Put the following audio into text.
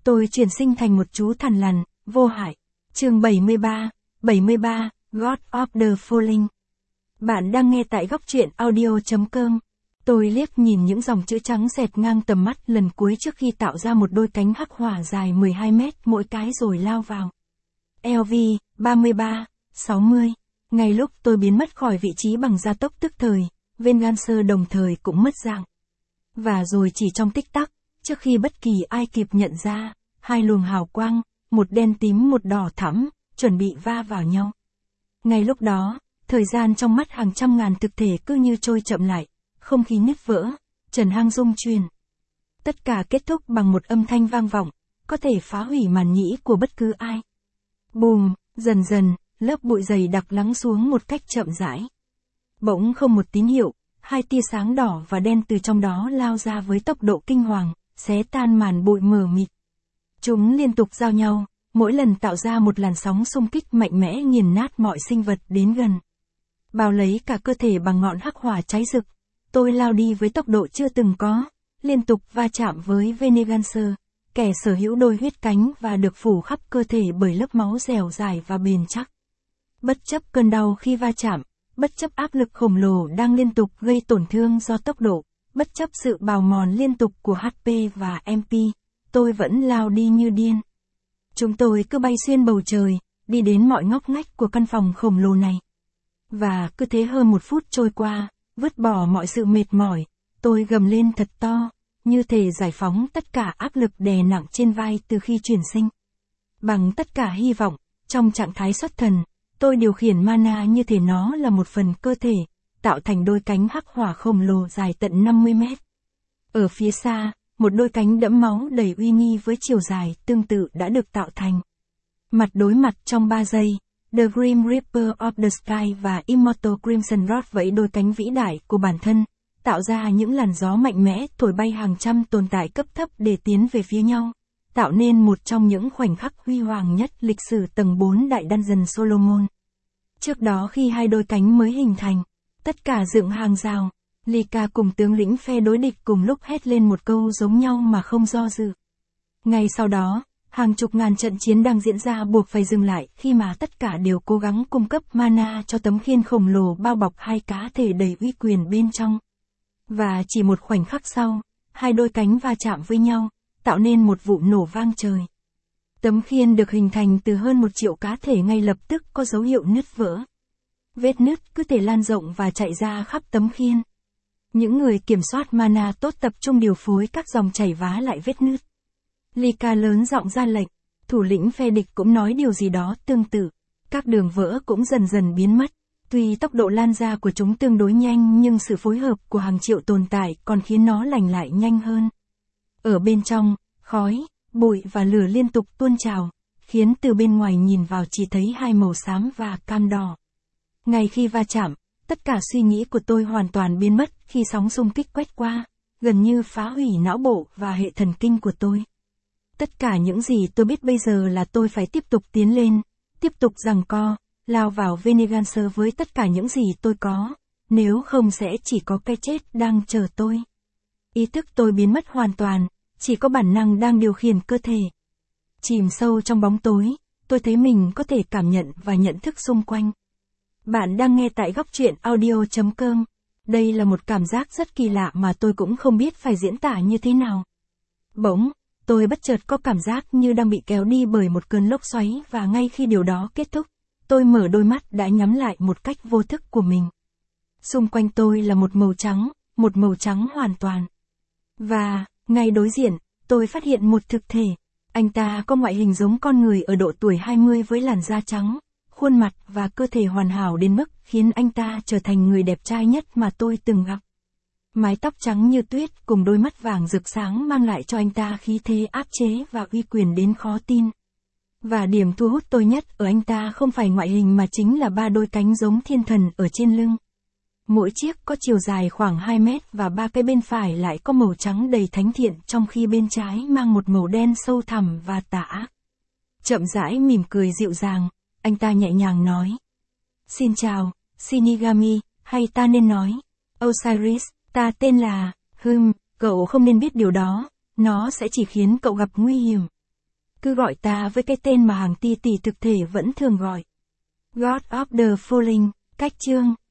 Tôi chuyển sinh thành một chú thằn lằn, vô hại. Chương 73, God of the Falling. Bạn đang nghe tại góc truyện audio.com. Tôi liếc nhìn những dòng chữ trắng xẹt ngang tầm mắt lần cuối trước khi tạo ra một đôi cánh hắc hỏa dài 12 mét mỗi cái rồi lao vào. LV, 33, 60. Ngay lúc tôi biến mất khỏi vị trí bằng gia tốc tức thời, Vengeance đồng thời cũng mất dạng. Và rồi chỉ trong tích tắc, trước khi bất kỳ ai kịp nhận ra, hai luồng hào quang, một đen tím một đỏ thẫm, chuẩn bị va vào nhau. Ngay lúc đó, thời gian trong mắt hàng trăm ngàn thực thể cứ như trôi chậm lại, không khí nứt vỡ, trần hang rung chuyển. Tất cả kết thúc bằng một âm thanh vang vọng, có thể phá hủy màn nhĩ của bất cứ ai. Bùm, dần dần, lớp bụi dày đặc lắng xuống một cách chậm rãi. Bỗng không một tín hiệu, hai tia sáng đỏ và đen từ trong đó lao ra với tốc độ kinh hoàng, xé tan màn bụi mờ mịt. Chúng liên tục giao nhau, mỗi lần tạo ra một làn sóng xung kích mạnh mẽ nghiền nát mọi sinh vật đến gần. Bao lấy cả cơ thể bằng ngọn hắc hỏa cháy rực, tôi lao đi với tốc độ chưa từng có, liên tục va chạm với Vengeance, kẻ sở hữu đôi huyết cánh và được phủ khắp cơ thể bởi lớp máu dẻo dai và bền chắc. Bất chấp cơn đau khi va chạm, bất chấp áp lực khổng lồ đang liên tục gây tổn thương do tốc độ, bất chấp sự bào mòn liên tục của HP và MP, tôi vẫn lao đi như điên. Chúng tôi cứ bay xuyên bầu trời, đi đến mọi ngóc ngách của căn phòng khổng lồ này. Và cứ thế hơn một phút trôi qua, vứt bỏ mọi sự mệt mỏi, tôi gầm lên thật to, như thể giải phóng tất cả áp lực đè nặng trên vai từ khi chuyển sinh. Bằng tất cả hy vọng, trong trạng thái xuất thần, tôi điều khiển mana như thể nó là một phần cơ thể, tạo thành đôi cánh hắc hỏa khổng lồ dài tận 50 mét. Ở phía xa, một đôi cánh đẫm máu đầy uy nghi với chiều dài tương tự đã được tạo thành. Mặt đối mặt trong 3 giây, The Grim Reaper of the Sky và Immortal Crimson Rod vẫy đôi cánh vĩ đại của bản thân, tạo ra những làn gió mạnh mẽ thổi bay hàng trăm tồn tại cấp thấp để tiến về phía nhau, tạo nên một trong những khoảnh khắc huy hoàng nhất lịch sử tầng 4 đại Dungeon Solomon. Trước đó khi hai đôi cánh mới hình thành, tất cả dựng hàng rào, Lika cùng tướng lĩnh phe đối địch cùng lúc hét lên một câu giống nhau mà không do dự. Ngay sau đó, hàng chục ngàn trận chiến đang diễn ra buộc phải dừng lại khi mà tất cả đều cố gắng cung cấp mana cho tấm khiên khổng lồ bao bọc hai cá thể đầy uy quyền bên trong. Và chỉ một khoảnh khắc sau, hai đôi cánh va chạm với nhau, tạo nên một vụ nổ vang trời. Tấm khiên được hình thành từ hơn 1 triệu cá thể ngay lập tức có dấu hiệu nứt vỡ. Vết nứt cứ thể lan rộng và chạy ra khắp tấm khiên. Những người kiểm soát mana tốt tập trung điều phối các dòng chảy vá lại vết nứt. Lika lớn giọng ra lệnh, thủ lĩnh phe địch cũng nói điều gì đó tương tự. Các đường vỡ cũng dần dần biến mất. Tuy tốc độ lan ra của chúng tương đối nhanh nhưng sự phối hợp của hàng triệu tồn tại còn khiến nó lành lại nhanh hơn. Ở bên trong, khói, bụi và lửa liên tục tuôn trào, khiến từ bên ngoài nhìn vào chỉ thấy hai màu xám và cam đỏ. Ngay khi va chạm, tất cả suy nghĩ của tôi hoàn toàn biến mất khi sóng xung kích quét qua, gần như phá hủy não bộ và hệ thần kinh của tôi. Tất cả những gì tôi biết bây giờ là tôi phải tiếp tục tiến lên, tiếp tục giằng co, lao vào Vengeance với tất cả những gì tôi có, nếu không sẽ chỉ có cái chết đang chờ tôi. Ý thức tôi biến mất hoàn toàn, chỉ có bản năng đang điều khiển cơ thể. Chìm sâu trong bóng tối, tôi thấy mình có thể cảm nhận và nhận thức xung quanh. Bạn đang nghe tại góc truyện audio.com. Đây là một cảm giác rất kỳ lạ mà tôi cũng không biết phải diễn tả như thế nào. Bỗng, tôi bất chợt có cảm giác như đang bị kéo đi bởi một cơn lốc xoáy và ngay khi điều đó kết thúc, tôi mở đôi mắt đã nhắm lại một cách vô thức của mình. Xung quanh tôi là một màu trắng hoàn toàn. Và, ngay đối diện, tôi phát hiện một thực thể. Anh ta có ngoại hình giống con người ở độ tuổi 20 với làn da trắng, khuôn mặt và cơ thể hoàn hảo đến mức khiến anh ta trở thành người đẹp trai nhất mà tôi từng gặp. Mái tóc trắng như tuyết cùng đôi mắt vàng rực sáng mang lại cho anh ta khí thế áp chế và uy quyền đến khó tin. Và điểm thu hút tôi nhất ở anh ta không phải ngoại hình mà chính là 3 đôi cánh giống thiên thần ở trên lưng. Mỗi chiếc có chiều dài khoảng 2 mét và 3 cái bên phải lại có màu trắng đầy thánh thiện trong khi bên trái mang một màu đen sâu thẳm và tà ác. Chậm rãi mỉm cười dịu dàng, anh ta nhẹ nhàng nói. Xin chào, Shinigami, hay ta nên nói, Osiris, ta tên là, cậu không nên biết điều đó, nó sẽ chỉ khiến cậu gặp nguy hiểm. Cứ gọi ta với cái tên mà hàng tỷ tỷ thực thể vẫn thường gọi. God of the Falling, cách chương.